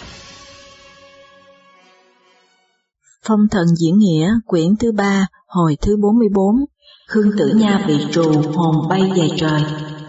Phong thần diễn nghĩa, quyển thứ 3, hồi thứ 44, Khương Tử Nha bị trù, hồn bay về trời.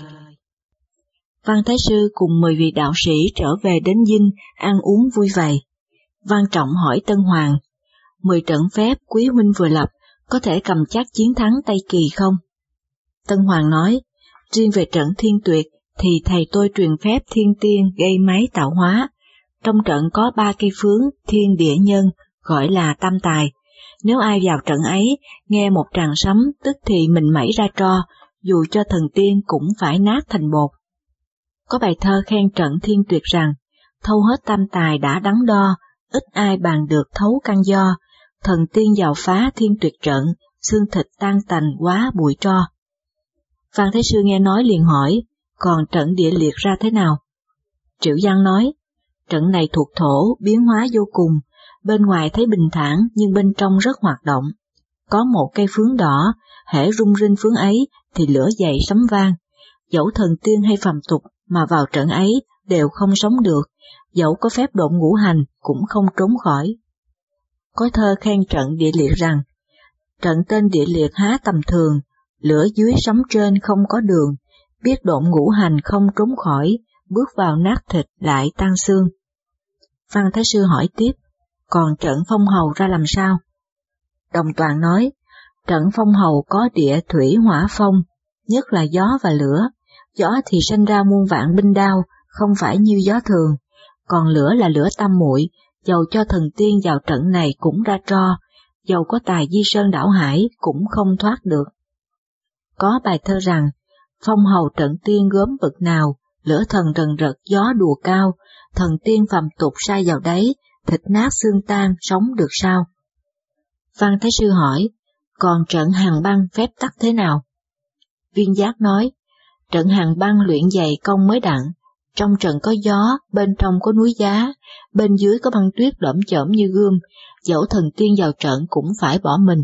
Văn Thái Sư cùng 10 vị đạo sĩ trở về đến dinh, ăn uống vui vầy. Văn Trọng hỏi Tân Hoàng, 10 trận phép quý huynh vừa lập, có thể cầm chắc chiến thắng Tây Kỳ không? Tân Hoàng nói, riêng về trận Thiên Tuyệt thì thầy tôi truyền phép thiên tiên gây máy tạo hóa. Trong trận có 3 cây phướng, thiên địa nhân, gọi là tam tài. Nếu ai vào trận ấy, nghe một tràng sấm, tức thì mình mẩy ra tro, dù cho thần tiên cũng phải nát thành bột. Có bài thơ khen trận Thiên Tuyệt rằng, thâu hết tam tài đã đắn đo, ít ai bàn được thấu căn do, thần tiên vào phá Thiên Tuyệt trận, xương thịt tan tành quá bụi tro. Văn Thái Sư nghe nói liền hỏi, còn trận Địa Liệt ra thế nào? Triệu Văn nói, trận này thuộc thổ, biến hóa vô cùng, bên ngoài thấy bình thản nhưng bên trong rất hoạt động. Có một cây phướng đỏ, hễ rung rinh phướng ấy thì lửa dậy sấm vang. Dẫu thần tiên hay phàm tục mà vào trận ấy đều không sống được, dẫu có phép độn ngũ hành cũng không trốn khỏi. Có thơ khen trận Địa Liệt rằng, trận tên Địa Liệt há tầm thường, lửa dưới sấm trên không có đường, biết độn ngũ hành không trốn khỏi, bước vào nát thịt lại tan xương. Văn Thái Sư hỏi tiếp, còn trận Phong Hầu ra làm sao? Đồng Toàn nói, trận Phong Hầu có địa thủy hỏa phong, nhất là gió và lửa. Gió thì sinh ra muôn vạn binh đao, không phải như gió thường, còn lửa là lửa tam muội, dầu cho thần tiên vào trận này cũng ra tro, dầu có tài di sơn đảo hải cũng không thoát được. Có bài thơ rằng, Phong Hầu trận tiên gớm bực nào, lửa thần rần rật gió đùa cao, thần tiên phàm tục sai vào đấy, thịt nát xương tan sống được sao? Văn Thái Sư hỏi, còn trận Hàn Băng phép tắc thế nào? Viên Giác nói, trận Hàn Băng luyện dày công mới đặng, trong trận có gió, bên trong có núi giá, bên dưới có băng tuyết lởm chởm như gươm, dẫu thần tiên vào trận cũng phải bỏ mình.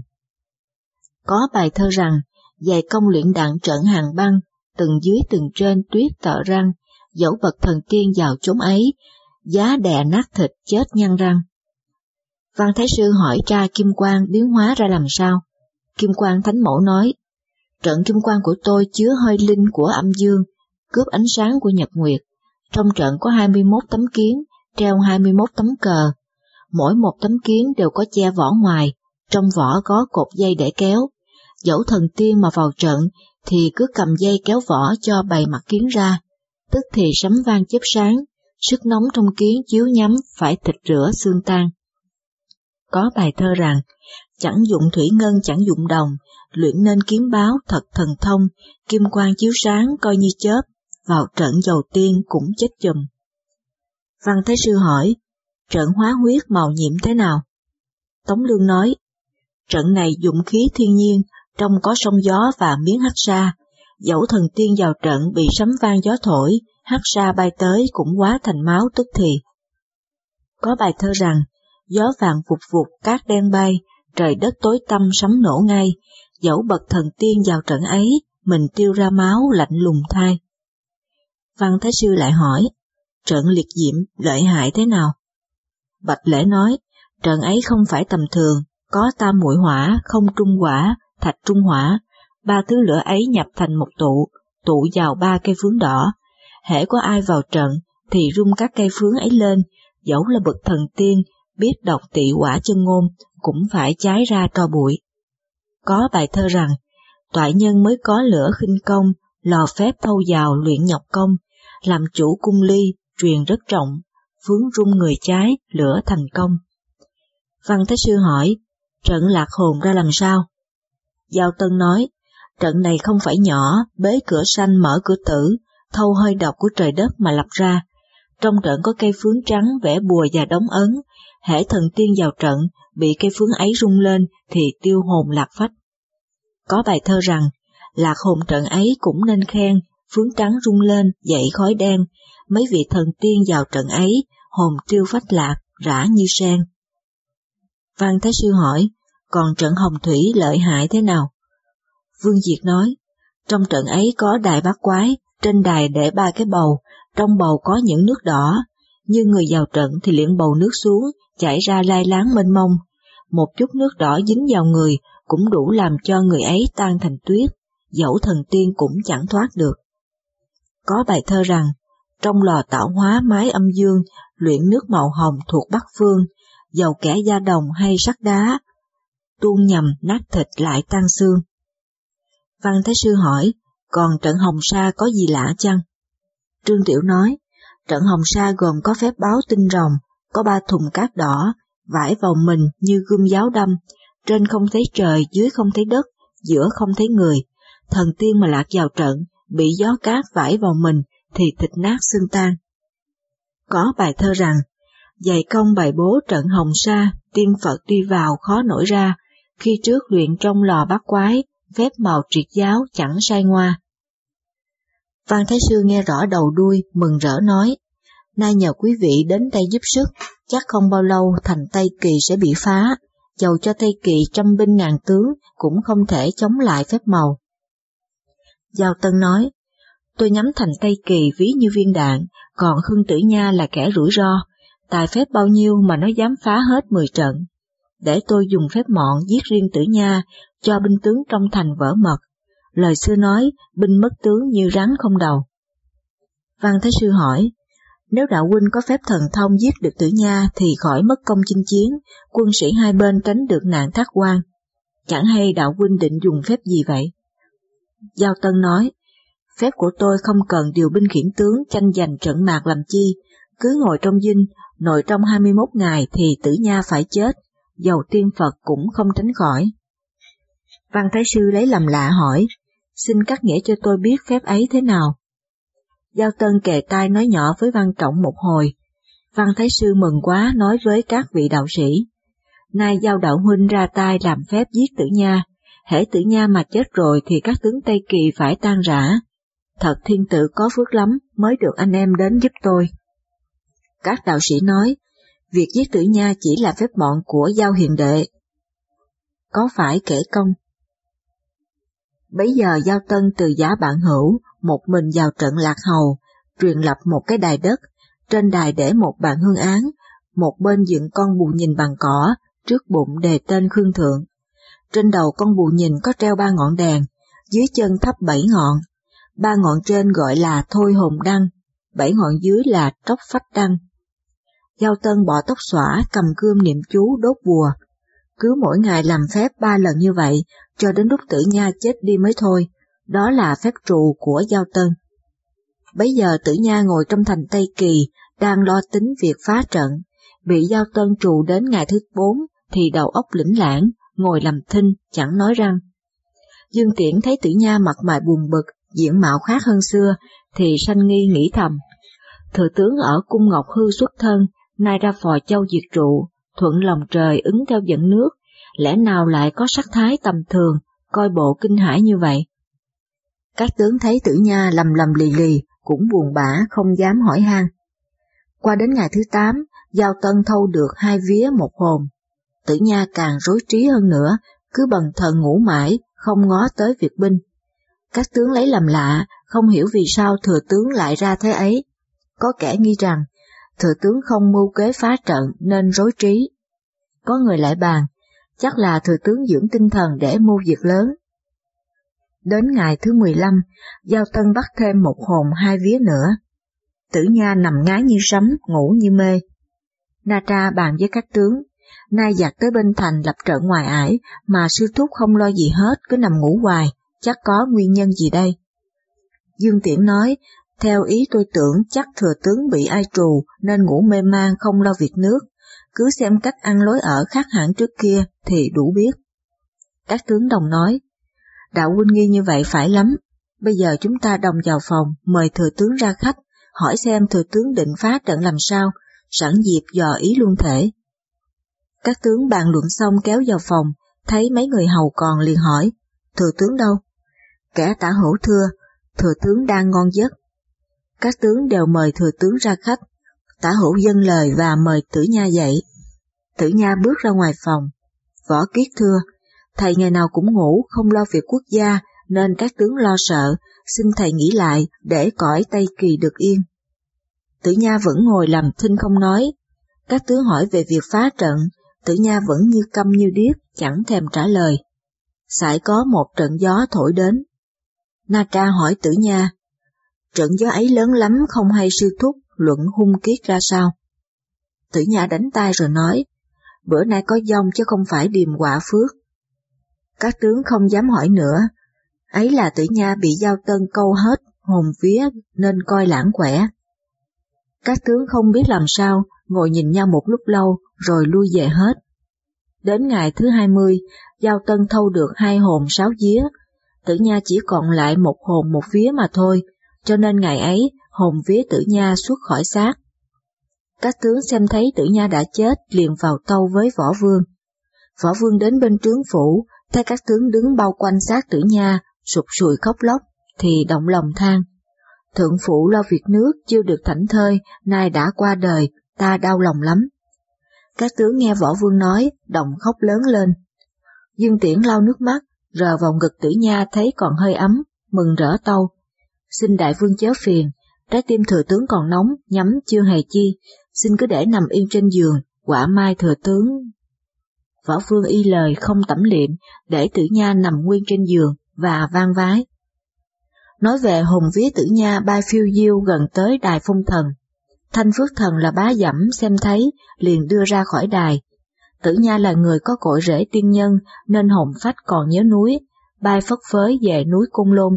Có bài thơ rằng, dày công luyện đặng trận Hàn Băng, từng dưới từng trên tuyết tợ răng, dẫu bậc thần tiên vào chốn ấy, giá đè nát thịt chết nhăn răng. Văn Thái Sư hỏi tra Kim Quang biến hóa ra làm sao? Kim Quang Thánh Mẫu nói, trận Kim Quang của tôi chứa hơi linh của âm dương, cướp ánh sáng của nhật nguyệt. Trong trận có 21 tấm kiến, treo 21 tấm cờ. Mỗi một tấm kiến đều có che vỏ ngoài, trong vỏ có cột dây để kéo. Dẫu thần tiên mà vào trận thì cứ cầm dây kéo vỏ cho bày mặt kiến ra, tức thì sấm vang chớp sáng, sức nóng trong kiến chiếu nhắm phải thịt rửa xương tan. Có bài thơ rằng, chẳng dụng thủy ngân chẳng dụng đồng, luyện nên kiếm báo thật thần thông, kim quang chiếu sáng coi như chớp, vào trận dầu tiên cũng chết chùm. Văn Thái Sư hỏi, trận hóa huyết màu nhiệm thế nào? Tống Lương nói, trận này dụng khí thiên nhiên, trong có sông gió và miếng hắc sa, dẫu thần tiên vào trận bị sấm vang gió thổi, hắc sa bay tới cũng hóa thành máu tức thì. Có bài thơ rằng, gió vàng vụt vụt cát đen bay, trời đất tối tăm sấm nổ ngay, dẫu bậc thần tiên vào trận ấy, mình tiêu ra máu lạnh lùng thai. Văn Thái Sư lại hỏi, trận liệt diệm lợi hại thế nào? Bạch Lễ nói, trận ấy không phải tầm thường, có tam muội hỏa, không trung hỏa, thạch trung hỏa, 3 thứ lửa ấy nhập thành một tụ vào 3 cây phướng đỏ. Hễ có ai vào trận thì rung các cây phướng ấy lên, dẫu là bậc thần tiên, biết đọc tị quả chân ngôn, cũng phải cháy ra tro bụi. Có bài thơ rằng, toại nhân mới có lửa khinh công, lò phép thâu vào luyện nhọc công, làm chủ cung ly, truyền rất trọng, phướng rung người trái, lửa thành công. Văn Thái Sư hỏi, trận Lạc Hồn ra làm sao? Giao Tân nói, trận này không phải nhỏ, bế cửa sanh mở cửa tử, thâu hơi độc của trời đất mà lập ra. Trong trận có cây phướng trắng vẽ bùa và đóng ấn, hễ thần tiên vào trận, bị cây phướng ấy rung lên thì tiêu hồn lạc phách. Có bài thơ rằng, lạc hồn trận ấy cũng nên khen, phướng trắng rung lên, dậy khói đen, mấy vị thần tiên vào trận ấy, hồn tiêu phách lạc, rã như sen. Văn Thái Sư hỏi, còn trận Hồng Thủy lợi hại thế nào? Vương Diệt nói, trong trận ấy có đài bát quái, trên đài để 3 cái bầu, trong bầu có những nước đỏ, như người vào trận thì liền bầu nước xuống, chảy ra lai láng mênh mông. Một chút nước đỏ dính vào người cũng đủ làm cho người ấy tan thành tuyết, dẫu thần tiên cũng chẳng thoát được. Có bài thơ rằng, trong lò tạo hóa mái âm dương, luyện nước màu hồng thuộc Bắc Phương, dầu kẻ da đồng hay sắt đá, tuôn nhầm nát thịt lại tan xương. Văn Thái Sư hỏi, còn trận Hồng Sa có gì lạ chăng? Trương Tiểu nói, trận Hồng Sa gồm có phép báo tinh rồng, có 3 thùng cát đỏ, vải vào mình như gươm giáo đâm, trên không thấy trời, dưới không thấy đất, giữa không thấy người. Thần tiên mà lạc vào trận, bị gió cát vải vào mình thì thịt nát xương tan. Có bài thơ rằng, dày công bày bố trận Hồng Sa, tiên Phật đi vào khó nổi ra, khi trước luyện trong lò bát quái, phép màu triệt giáo chẳng sai ngoa. Văn Thái Sư nghe rõ đầu đuôi, mừng rỡ nói, nay nhờ quý vị đến đây giúp sức, chắc không bao lâu thành Tây Kỳ sẽ bị phá, dầu cho Tây Kỳ trăm binh ngàn tướng cũng không thể chống lại phép màu. Giao Tân nói, tôi nhắm thành Tây Kỳ ví như viên đạn, còn Khương Tử Nha là kẻ rủi ro, tài phép bao nhiêu mà nó dám phá hết 10 trận. Để tôi dùng phép mọn giết riêng Tử Nha, cho binh tướng trong thành vỡ mật. Lời xưa nói, binh mất tướng như rắn không đầu. Văn Thái Sư hỏi, nếu đạo huynh có phép thần thông giết được Tử Nha thì khỏi mất công chinh chiến, quân sĩ hai bên tránh được nạn thác quan. Chẳng hay đạo huynh định dùng phép gì vậy? Giao Tân nói, phép của tôi không cần điều binh khiển tướng tranh giành trận mạc làm chi, cứ ngồi trong dinh, nội trong 21 ngày thì Tử Nha phải chết, dầu tiên Phật cũng không tránh khỏi. Văn Thái Sư lấy làm lạ hỏi, xin cắt nghĩa cho tôi biết phép ấy thế nào. Giao Tân kề tai nói nhỏ với Văn Trọng một hồi. Văn Thái Sư mừng quá nói với các vị đạo sĩ, nay Giao đạo huynh ra tay làm phép giết Tử Nha, hễ Tử Nha mà chết rồi thì các tướng Tây Kỳ phải tan rã. Thật thiên tử có phước lắm mới được anh em đến giúp tôi. Các đạo sĩ nói, việc giết Tử Nha chỉ là phép mọn của Giao hiền đệ, có phải kể công? Bấy giờ Giao Tân từ giả bạn hữu, một mình vào trận Lạc Hầu, truyền lập một cái đài đất, trên đài để một bàn hương án, một bên dựng con bù nhìn bằng cỏ, trước bụng đề tên Khương Thượng. Trên đầu con bù nhìn có treo 3 ngọn đèn, dưới chân thắp 7 ngọn, 3 ngọn trên gọi là Thôi Hồn Đăng, 7 ngọn dưới là Tróc Phách Đăng. Giao Tân bỏ tóc xõa, cầm gươm niệm chú đốt bùa, cứ mỗi ngày làm phép 3 lần như vậy, cho đến lúc Tử Nha chết đi mới thôi, đó là phép trù của Giao Tân. Bấy giờ Tử Nha ngồi trong thành Tây Kỳ, đang lo tính việc phá trận, bị Giao Tân trù đến ngày thứ 4 thì đầu óc lĩnh lảng, ngồi làm thinh, chẳng nói răng. Dương Tiễn thấy Tử Nha mặt mày buồn bực, diện mạo khác hơn xưa, thì sanh nghi nghĩ thầm. Thừa tướng ở cung Ngọc Hư xuất thân, nay ra phò châu diệt trụ, thuận lòng trời ứng theo dẫn nước, lẽ nào lại có sắc thái tầm thường, coi bộ kinh hãi như vậy? Các tướng thấy Tử Nha lầm lầm lì lì, cũng buồn bã không dám hỏi han. Qua đến ngày thứ 8, Giao Tân thâu được 2 vía 1 hồn. Tử Nha càng rối trí hơn nữa, cứ bần thần ngủ mãi, không ngó tới việc binh. Các tướng lấy làm lạ, không hiểu vì sao thừa tướng lại ra thế ấy. Có kẻ nghi rằng, thừa tướng không mưu kế phá trận nên rối trí. Có người lại bàn, chắc là thừa tướng dưỡng tinh thần để mưu việc lớn. Đến ngày thứ 15, Giao Tân bắt thêm 1 hồn 2 vía nữa. Tử Nha nằm ngái như sấm, ngủ như mê. Na Tra bàn với các tướng, nay giặc tới bên thành lập trận ngoài ải, mà sư thúc không lo gì hết, cứ nằm ngủ hoài, chắc có nguyên nhân gì đây? Dương Tiễn nói, theo ý tôi tưởng chắc thừa tướng bị ai trù nên ngủ mê man không lo việc nước, cứ xem cách ăn lối ở khác hẳn trước kia thì đủ biết. Các tướng đồng nói, đạo huynh nghi như vậy phải lắm, bây giờ chúng ta đồng vào phòng mời thừa tướng ra khách, hỏi xem thừa tướng định phá trận làm sao, sẵn dịp dò ý luôn thể. Các tướng bàn luận xong kéo vào phòng, thấy mấy người hầu còn liền hỏi, thừa tướng đâu? Kẻ tả hữu thưa, thừa tướng đang ngon giấc. Các tướng đều mời thừa tướng ra khách, tả hữu dâng lời và mời Tử Nha dậy. Tử Nha bước ra ngoài phòng. Võ Kiết thưa, thầy ngày nào cũng ngủ không lo việc quốc gia nên các tướng lo sợ, xin thầy nghĩ lại để cõi Tây Kỳ được yên. Tử Nha vẫn ngồi làm thinh không nói. Các tướng hỏi về việc phá trận, Tử Nha vẫn như câm như điếc, chẳng thèm trả lời. Sải có một trận gió thổi đến. Na Tra hỏi Tử Nha, trận gió ấy lớn lắm không hay sư thúc luận hung kiết ra sao? Tử Nha đánh tay rồi nói, bữa nay có dông chứ không phải điềm họa phước. Các tướng không dám hỏi nữa, ấy là Tử Nha bị Giao Tân câu hết hồn vía nên coi lãng quẻ. Các tướng không biết làm sao, ngồi nhìn nhau một lúc lâu rồi lui về hết. Đến ngày thứ 20, Giao Tân thâu được 2 hồn 6 vía, Tử Nha chỉ còn lại 1 hồn 1 vía mà thôi, cho nên ngày ấy hồn vía Tử Nha xuất khỏi xác. Các tướng xem thấy Tử Nha đã chết liền vào tâu với Võ Vương. Võ Vương đến bên trướng phủ, thấy các tướng đứng bao quanh xác Tử Nha, sụt sùi khóc lóc, thì động lòng than. Thượng phụ lo việc nước chưa được thảnh thơi, nay đã qua đời, ta đau lòng lắm. Các tướng nghe Võ Vương nói, đồng khóc lớn lên. Dương Tiễn lau nước mắt, rờ vào ngực Tử Nha thấy còn hơi ấm, mừng rỡ tâu. Xin đại vương chớ phiền, trái tim thừa tướng còn nóng, nhắm chưa hề chi, xin cứ để nằm yên trên giường, quả mai thừa tướng. Võ Vương y lời không tẩm liệm, để Tử Nha nằm nguyên trên giường và vang vái. Nói về hồn vía Tử Nha bay phiêu diêu gần tới đài Phong Thần. Thanh Phước Thần là bá dẫm xem thấy, liền đưa ra khỏi đài. Tử Nha là người có cội rễ tiên nhân nên hồn phách còn nhớ núi, bay phất phới về núi Côn Lôn.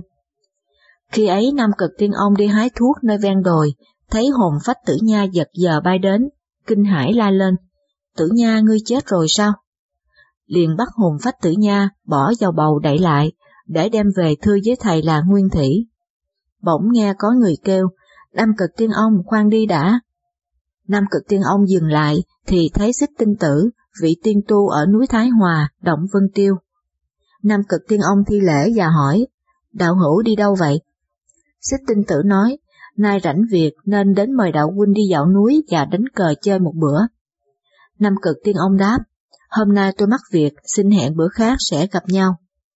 Khi ấy Nam Cực Tiên Ông đi hái thuốc nơi ven đồi, thấy hồn phách Tử Nha giật giờ bay đến, kinh hãi la lên, Tử Nha ngươi chết rồi sao? Liền bắt hồn phách Tử Nha bỏ vào bầu đậy lại, để đem về thưa với thầy là Nguyên Thủy. Bỗng nghe có người kêu, Nam Cực Tiên Ông khoan đi đã. Nam Cực Tiên Ông dừng lại thì thấy Xích Tinh Tử, vị tiên tu ở núi Thái Hòa, động Vân Tiêu. Nam Cực Tiên Ông thi lễ và hỏi, đạo hữu đi đâu vậy? Xích Tinh Tử nói, nay rảnh việc nên đến mời đạo huynh đi dạo núi và đánh cờ chơi một bữa. Nam Cực Tiên Ông đáp, hôm nay tôi mắc việc, xin hẹn bữa khác sẽ gặp nhau.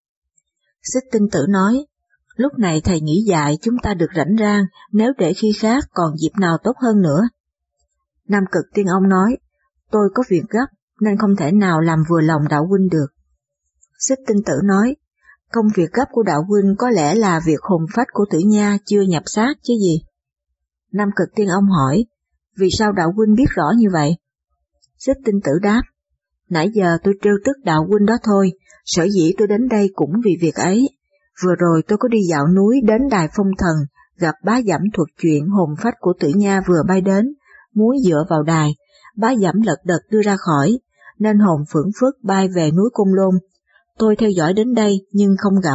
Xích Tinh Tử nói, lúc này thầy nghĩ dại chúng ta được rảnh rang, nếu để khi khác còn dịp nào tốt hơn nữa. Nam Cực Tiên Ông nói, tôi có việc gấp nên không thể nào làm vừa lòng đạo huynh được. Xích Tinh Tử nói, công việc gấp của đạo huynh có lẽ là việc hồn phách của Tử Nha chưa nhập xác chứ gì. Nam Cực Tiên Ông hỏi, vì sao đạo huynh biết rõ như vậy? Xích Tinh Tử đáp, nãy giờ tôi trêu tức đạo huynh đó thôi, sở dĩ tôi đến đây cũng vì việc ấy. Vừa rồi tôi có đi dạo núi đến đài Phong Thần, gặp bá dẫm thuật chuyện hồn phách của Tử Nha vừa bay đến, muốn dựa vào đài, bá dẫm lật đật đưa ra khỏi, nên hồn phưởng phất bay về núi Côn Lôn. Tôi theo dõi đến đây nhưng không gặp.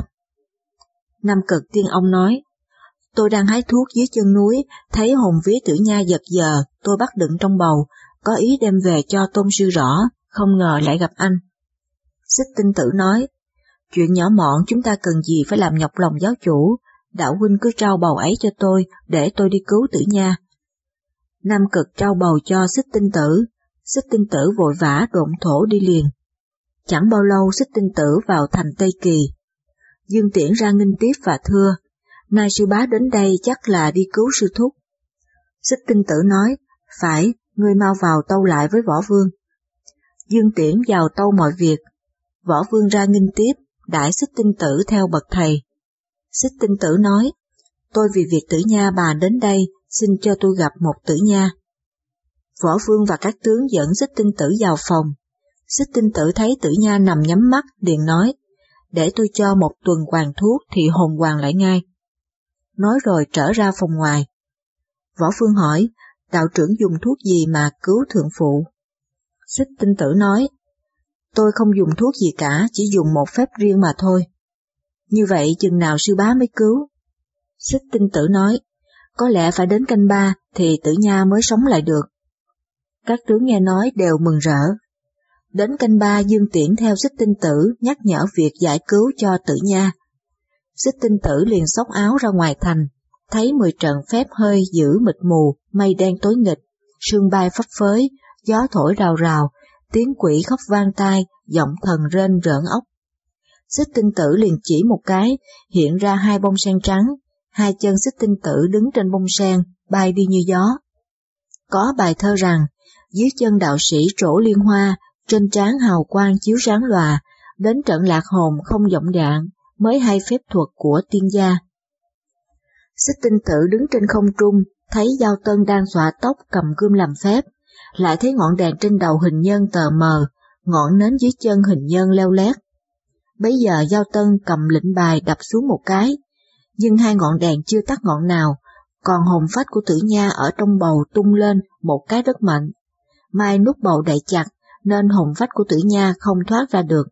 Nam Cực Tiên Ông nói, tôi đang hái thuốc dưới chân núi, thấy hồn vía Tử Nha giật giờ, tôi bắt đựng trong bầu, có ý đem về cho tôn sư rõ, không ngờ lại gặp anh. Xích Tinh Tử nói, chuyện nhỏ mọn chúng ta cần gì phải làm nhọc lòng giáo chủ, đạo huynh cứ trao bầu ấy cho tôi, để tôi đi cứu Tử Nha. Nam Cực trao bầu cho Xích Tinh Tử vội vã độn thổ đi liền. Chẳng bao lâu Xích Tinh Tử vào thành Tây Kỳ. Dương Tiễn ra nghênh tiếp và thưa, nay sư bá đến đây chắc là đi cứu sư thúc. Xích Tinh Tử nói, phải, ngươi mau vào tâu lại với Võ Vương. Dương Tiễn vào tâu mọi việc. Võ Vương ra nghênh tiếp, đãi Xích Tinh Tử theo bậc thầy. Xích Tinh Tử nói, tôi vì việc Tử Nha bà đến đây, xin cho tôi gặp một Tử Nha. Võ Vương và các tướng dẫn Xích Tinh Tử vào phòng. Xích Tinh Tử thấy Tử Nha nằm nhắm mắt, liền nói, để tôi cho một tuần hoàng thuốc thì hồn hoàng lại ngay. Nói rồi trở ra phòng ngoài. Võ Vương hỏi, đạo trưởng dùng thuốc gì mà cứu thượng phụ? Xích Tinh Tử nói, tôi không dùng thuốc gì cả, chỉ dùng một phép riêng mà thôi. Như vậy chừng nào sư bá mới cứu? Xích Tinh Tử nói, có lẽ phải đến canh 3 thì Tử Nha mới sống lại được. Các tướng nghe nói đều mừng rỡ. Đến canh 3 Dương Tiễn theo Xích Tinh Tử nhắc nhở việc giải cứu cho Tử Nha. Xích Tinh Tử liền xốc áo ra ngoài thành, thấy 10 trận phép hơi dữ mịt mù, mây đen tối nghịch, sương bay phấp phới, gió thổi rào rào, tiếng quỷ khóc vang tai, giọng thần rên rợn óc. Xích Tinh Tử liền chỉ một cái, hiện ra 2 bông sen trắng, 2 chân Xích Tinh Tử đứng trên bông sen, bay đi như gió. Có bài thơ rằng, dưới chân đạo sĩ trổ liên hoa, trên trán hào quang chiếu sáng lòa, đến trận lạc hồn không giọng đạn, mới hay phép thuật của tiên gia. Xích Tinh Tử đứng trên không trung, thấy Giao Tân đang xõa tóc cầm gươm làm phép, lại thấy ngọn đèn trên đầu hình nhân tờ mờ, ngọn nến dưới chân hình nhân leo lét. Bấy giờ Giao Tân cầm lệnh bài đập xuống một cái, nhưng hai ngọn đèn chưa tắt ngọn nào, còn hồn phách của Tử Nha ở trong bầu tung lên một cái rất mạnh. Mai nút bầu đậy chặt, nên hồn phách của Tử Nha không thoát ra được.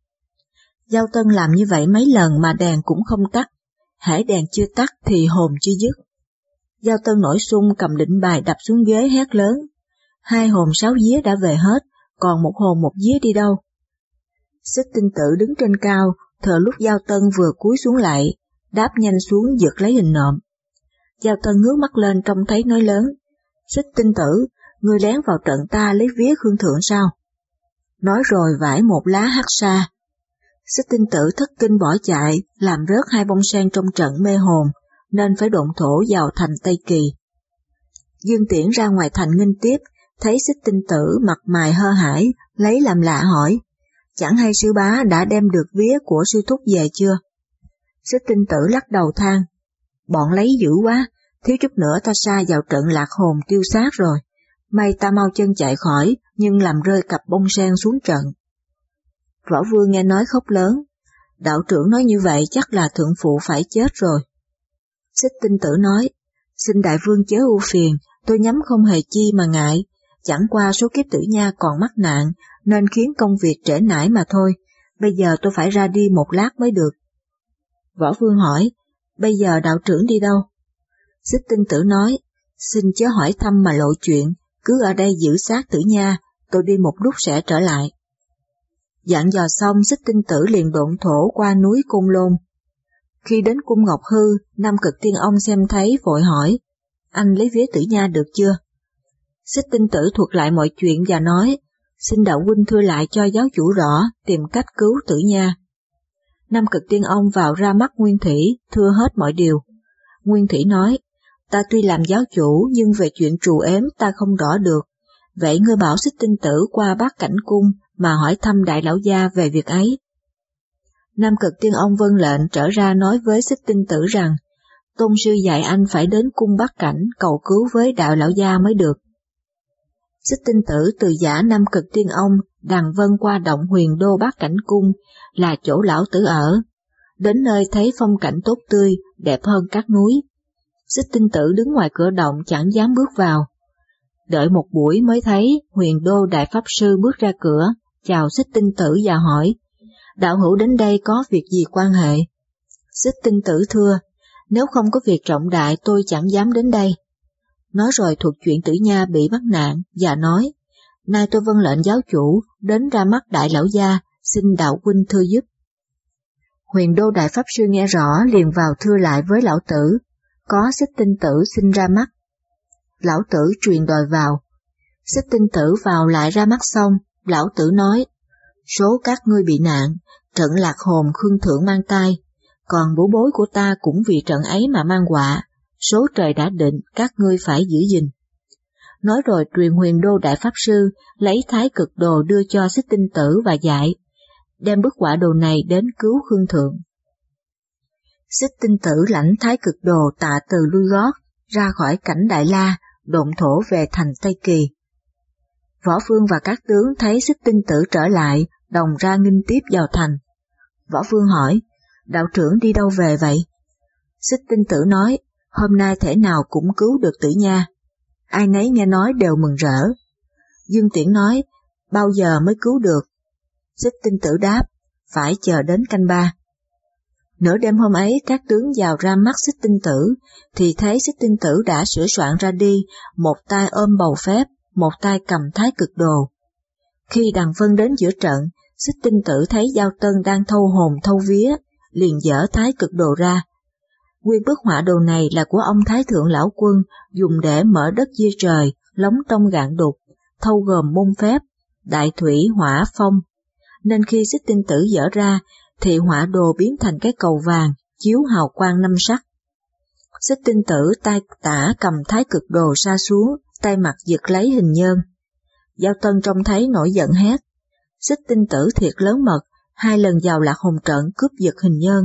Giao Tân làm như vậy mấy lần mà đèn cũng không tắt, hễ đèn chưa tắt thì hồn chưa dứt. Giao Tân nổi xung cầm lệnh bài đập xuống ghế hét lớn, hai hồn 6 vía đã về hết, còn một hồn 1 vía đi đâu? Xích Tinh Tử đứng trên cao, thờ lúc Giao Tân vừa cúi xuống lại, đáp nhanh xuống giật lấy hình nộm. Giao Tân ngước mắt lên trông thấy nói lớn, Xích Tinh Tử, ngươi lén vào trận ta lấy vía Khương Thượng sao? Nói rồi vải một lá hắc sa. Xích Tinh Tử thất kinh bỏ chạy, làm rớt 2 bông sen trong trận mê hồn, nên phải độn thổ vào thành Tây Kỳ. Dương Tiễn ra ngoài thành nghênh tiếp, thấy Xích Tinh Tử mặt mày hơ hãi, lấy làm lạ hỏi, chẳng hay sư bá đã đem được vía của sư thúc về chưa? Xích Tinh Tử lắc đầu than, bọn lấy dữ quá, thiếu chút nữa ta sa vào trận lạc hồn tiêu sát rồi, may ta mau chân chạy khỏi, nhưng làm rơi cặp bông sen xuống trận. Võ Vương nghe nói khóc lớn, đạo trưởng nói như vậy chắc là thượng phụ phải chết rồi. Xích Tinh Tử nói, xin đại vương chớ ưu phiền, tôi nhắm không hề chi mà ngại, chẳng qua số kiếp Tử Nha còn mắc nạn, nên khiến công việc trễ nải mà thôi, bây giờ tôi phải ra đi một lát mới được. Võ Vương hỏi, bây giờ đạo trưởng đi đâu? Xích Tinh Tử nói, xin chớ hỏi thăm mà lộ chuyện, cứ ở đây giữ xác Tử Nha, tôi đi một lúc sẽ trở lại. Dặn dò xong, Xích Tinh Tử liền độn thổ qua núi Côn Lôn. Khi đến cung Ngọc Hư, Nam Cực Tiên Ông xem thấy vội hỏi, anh lấy vía Tử Nha được chưa? Xích Tinh Tử thuật lại mọi chuyện và nói, xin đạo huynh thưa lại cho giáo chủ rõ, tìm cách cứu Tử Nha. Nam Cực Tiên Ông vào ra mắt Nguyên Thủy, thưa hết mọi điều. Nguyên Thủy nói, ta tuy làm giáo chủ nhưng về chuyện trù ếm ta không rõ được, vậy ngươi bảo Xích Tinh Tử qua Bát Cảnh Cung mà hỏi thăm đại lão gia về việc ấy. Nam Cực Tiên Ông vâng lệnh trở ra nói với Xích Tinh Tử rằng, tôn sư dạy anh phải đến cung Bát Cảnh cầu cứu với đạo lão gia mới được. Xích Tinh Tử từ giả Nam Cực Tiên Ông đằng vân qua động Huyền Đô Bát Cảnh Cung là chỗ lão tử ở, đến nơi thấy phong cảnh tốt tươi, đẹp hơn các núi. Xích Tinh Tử đứng ngoài cửa động chẳng dám bước vào. Đợi một buổi mới thấy Huyền Đô Đại Pháp Sư bước ra cửa, chào Xích Tinh Tử và hỏi, đạo hữu đến đây có việc gì quan hệ? Xích Tinh Tử thưa, nếu không có việc trọng đại tôi chẳng dám đến đây. Nói rồi thuật chuyện Tử Nha bị bắt nạn và nói, nay tôi vâng lệnh giáo chủ đến ra mắt đại lão gia, xin đạo huynh thưa giúp. Huyền Đô Đại Pháp Sư nghe rõ liền vào thưa lại với lão tử, có Xích Tinh Tử xin ra mắt. Lão tử truyền đòi vào. Xích Tinh Tử vào lại ra mắt xong, lão tử nói, số các ngươi bị nạn, trận lạc hồn Khương Thượng mang tai, còn bố bối của ta cũng vì trận ấy mà mang họa, số trời đã định các ngươi phải giữ gìn. Nói rồi truyền Huyền Đô Đại Pháp Sư lấy Thái Cực Đồ đưa cho Xích Tinh Tử và dạy, đem bức họa đồ này đến cứu Khương Thượng. Xích Tinh Tử lãnh Thái Cực Đồ tạ từ lui gót, ra khỏi cảnh Đại La, độn thổ về thành Tây Kỳ. Võ Vương và các tướng thấy Xích Tinh Tử trở lại, đồng ra nghênh tiếp vào thành. Võ Vương hỏi, đạo trưởng đi đâu về vậy? Xích Tinh Tử nói, hôm nay thể nào cũng cứu được Tử Nha. Ai nấy nghe nói đều mừng rỡ. Dương Tiễn nói, bao giờ mới cứu được? Xích Tinh Tử đáp, phải chờ đến canh 3. Nửa đêm hôm ấy các tướng vào ra mắt Xích Tinh Tử, thì thấy Xích Tinh Tử đã sửa soạn ra đi, một tay ôm bầu phép, một tay cầm Thái Cực Đồ. Khi đằng vân đến giữa trận, Xích Tinh Tử thấy Giao Tân đang thâu hồn thâu vía, liền dở Thái Cực Đồ ra. Nguyên bức họa đồ này là của ông Thái Thượng Lão Quân, dùng để mở đất chia trời, lóng trong gạn đục, thâu gồm môn phép, đại thủy hỏa phong. Nên khi Xích Tinh Tử dở ra, thì họa đồ biến thành cái cầu vàng, chiếu hào quang 5 sắc. Xích Tinh Tử tay tả cầm Thái Cực Đồ sa xuống, tay mặt giật lấy hình nhơn. Giao Tân trông thấy nổi giận hét, Xích Tinh Tử thiệt lớn mật, 2 lần vào Lạc Hồn trận cướp giật hình nhơn.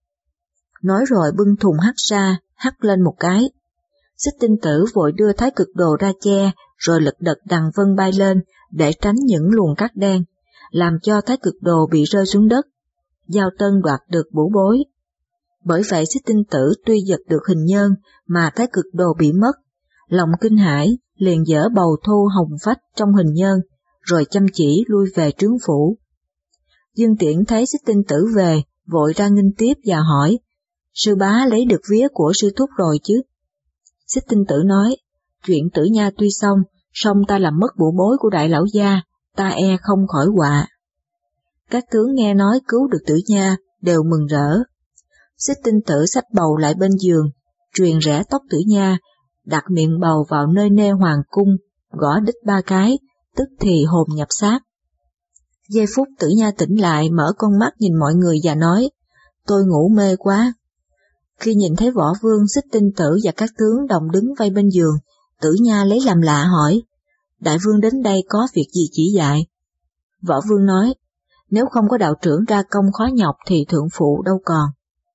Nói rồi bưng thùng hắt ra, hắt lên một cái. Xích Tinh Tử vội đưa Thái Cực Đồ ra che, rồi lật đật đằng vân bay lên để tránh những luồng cát đen, làm cho Thái Cực Đồ bị rơi xuống đất. Giao Tân đoạt được bửu bối. Bởi vậy Xích Tinh Tử tuy giật được hình nhơn mà Thái Cực Đồ bị mất, lòng kinh hãi liền dở bầu thu hồng phách trong hình nhơn, rồi chăm chỉ lui về trướng phủ. Dương Tiễn thấy Xích Tinh Tử về, vội ra nghênh tiếp và hỏi, sư bá lấy được vía của sư thúc rồi chứ? Xích Tinh Tử nói, chuyện Tử Nha tuy xong, song ta làm mất bửu bối của đại lão gia, ta e không khỏi họa. Các tướng nghe nói cứu được Tử Nha, đều mừng rỡ. Xích Tinh Tử xách bầu lại bên giường, truyền rẽ tóc Tử Nha, đặt miệng bầu vào nơi nê hoàng cung, gõ đích 3 cái, tức thì hồn nhập xác. Giây phút Tử Nha tỉnh lại, mở con mắt nhìn mọi người và nói, tôi ngủ mê quá. Khi nhìn thấy Võ Vương, Xích Tinh Tử và các tướng đồng đứng vây bên giường, Tử Nha lấy làm lạ hỏi, đại vương đến đây có việc gì chỉ dạy? Võ Vương nói, nếu không có đạo trưởng ra công khó nhọc thì thượng phụ đâu còn.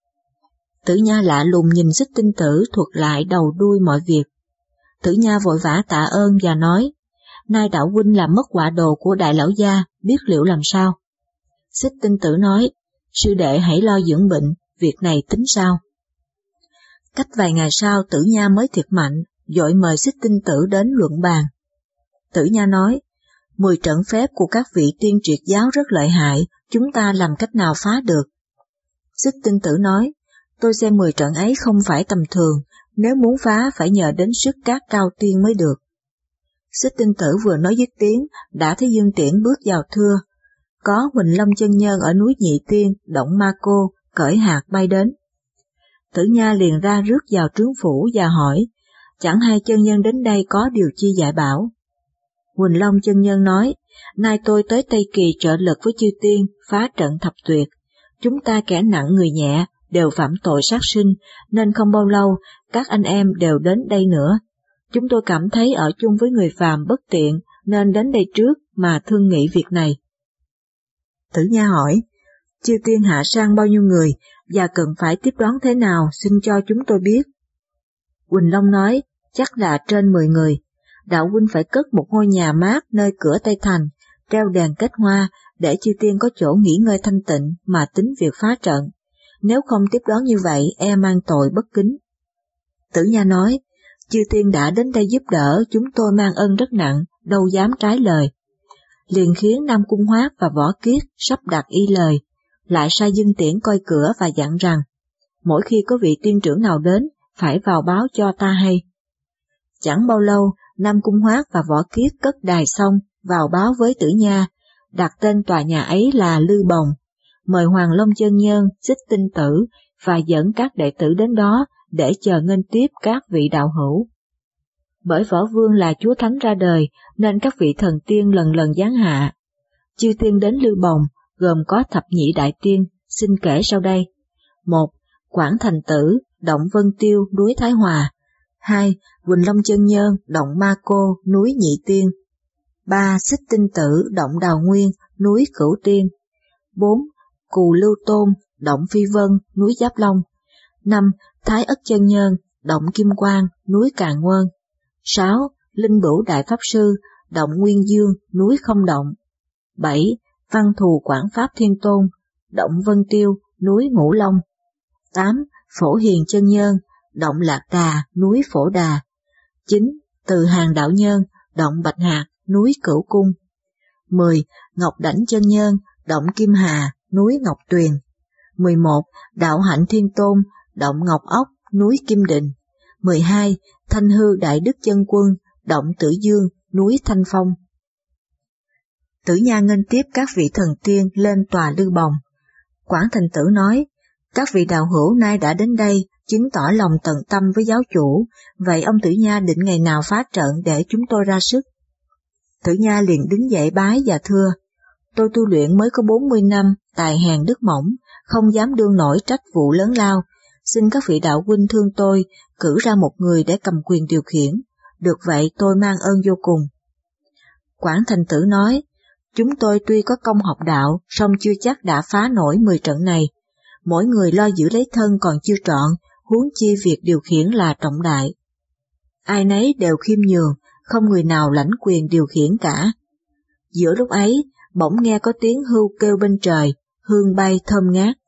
Tử Nha lạ lùng nhìn Xích Tinh Tử thuật lại đầu đuôi mọi việc. Tử Nha vội vã tạ ơn và nói, nay đạo huynh làm mất họa đồ của đại lão gia, biết liệu làm sao? Xích Tinh Tử nói, sư đệ hãy lo dưỡng bệnh, việc này tính sao? Cách vài ngày sau Tử Nha mới thiệt mạnh, vội mời Xích Tinh Tử đến luận bàn. Tử Nha nói, 10 trận phép của các vị tiên triệt giáo rất lợi hại, chúng ta làm cách nào phá được? Xích Tinh Tử nói, tôi xem 10 trận ấy không phải tầm thường, nếu muốn phá phải nhờ đến sức các cao tiên mới được. Xích Tinh Tử vừa nói dứt tiếng, đã thấy Dương Tiễn bước vào thưa. Có Huỳnh Long chân nhân ở núi Nhị Tiên, động Ma Cô, cởi hạt bay đến. Tử Nha liền ra rước vào trướng phủ và hỏi, chẳng hay chân nhân đến đây có điều chi dạy bảo? Huỳnh Long chân nhân nói, nay tôi tới Tây Kỳ trợ lực với chư tiên, phá trận thập tuyệt. Chúng ta kẻ nặng người nhẹ, đều phạm tội sát sinh, nên không bao lâu, các anh em đều đến đây nữa. Chúng tôi cảm thấy ở chung với người phàm bất tiện, nên đến đây trước mà thương nghị việc này. Tử Nha hỏi, chư tiên hạ sang bao nhiêu người, và cần phải tiếp đón thế nào, xin cho chúng tôi biết. Huỳnh Long nói, chắc là trên 10 người. Đạo huynh phải cất một ngôi nhà mát nơi cửa Tây Thành, treo đèn kết hoa, để chư tiên có chỗ nghỉ ngơi thanh tịnh mà tính việc phá trận. Nếu không tiếp đón như vậy, e mang tội bất kính. Tử Nha nói, chư tiên đã đến đây giúp đỡ, chúng tôi mang ơn rất nặng, đâu dám trái lời. Liền khiến Nam Cung Hoát và Võ Kiết sắp đặt y lời, lại sai Dương Tiễn coi cửa và dặn rằng, mỗi khi có vị tiên trưởng nào đến, phải vào báo cho ta hay. Chẳng bao lâu, Nam Cung Hoát và Võ Kiết cất đài xong, vào báo với Tử Nha, đặt tên tòa nhà ấy là Lư Bồng, mời Hoàng Long chân nhân, Xích Tinh Tử và dẫn các đệ tử đến đó để chờ nghênh tiếp các vị đạo hữu. Bởi Võ Vương là chúa thánh ra đời nên các vị thần tiên lần lần giáng hạ. Chư tiên đến Lư Bồng gồm có thập nhị đại tiên, xin kể sau đây. 1. Quảng Thành Tử, động Vân Tiêu, núi Thái Hòa. 2. Huỳnh Long chân nhân, động Ma Cô, núi Nhị Tiên. 3. Xích Tinh Tử, động Đào Nguyên, núi Cửu Tiên. 4. Cù Lưu Tôn, động Phi Vân, núi Giáp Long. 5. Thái Ất chân nhân, động Kim Quang, núi Càn Nguyên. 6. Linh Bửu Đại Pháp Sư, động Nguyên Dương, núi Không Động. 7. Văn Thù Quảng Pháp Thiên Tôn, động Vân Tiêu, núi Ngũ Long. 8. Phổ Hiền chân nhân, động Lạc Đà, núi Phổ Đà. 9. Từ Hàng đạo nhân, động Bạch Hạc, núi Cửu Cung. 10. Ngọc Đảnh chân nhân, động Kim Hà, núi Ngọc Tuyền. 11. Đạo Hạnh Thiên Tôn, động Ngọc Ốc, núi Kim Định. 12. Thanh Hư Đại Đức chân quân, động Tử Dương, núi Thanh Phong. Tử Nha nghênh tiếp các vị thần tiên lên tòa Lư Bồng. Quảng Thành Tử nói, các vị đạo hữu nay đã đến đây, chứng tỏ lòng tận tâm với giáo chủ, vậy ông Tử Nha định ngày nào phá trận để chúng tôi ra sức? Tử Nha liền đứng dậy bái và thưa, tôi tu luyện mới có 40 năm, tài hèn đức mỏng, không dám đương nổi trách vụ lớn lao, xin các vị đạo huynh thương tôi, cử ra một người để cầm quyền điều khiển, được vậy tôi mang ơn vô cùng. Quảng Thành Tử nói, chúng tôi tuy có công học đạo, song chưa chắc đã phá nổi 10 trận này. Mỗi người lo giữ lấy thân còn chưa trọn, huống chi việc điều khiển là trọng đại. Ai nấy đều khiêm nhường, không người nào lãnh quyền điều khiển cả. Giữa lúc ấy, bỗng nghe có tiếng hươu kêu bên trời, hương bay thơm ngát.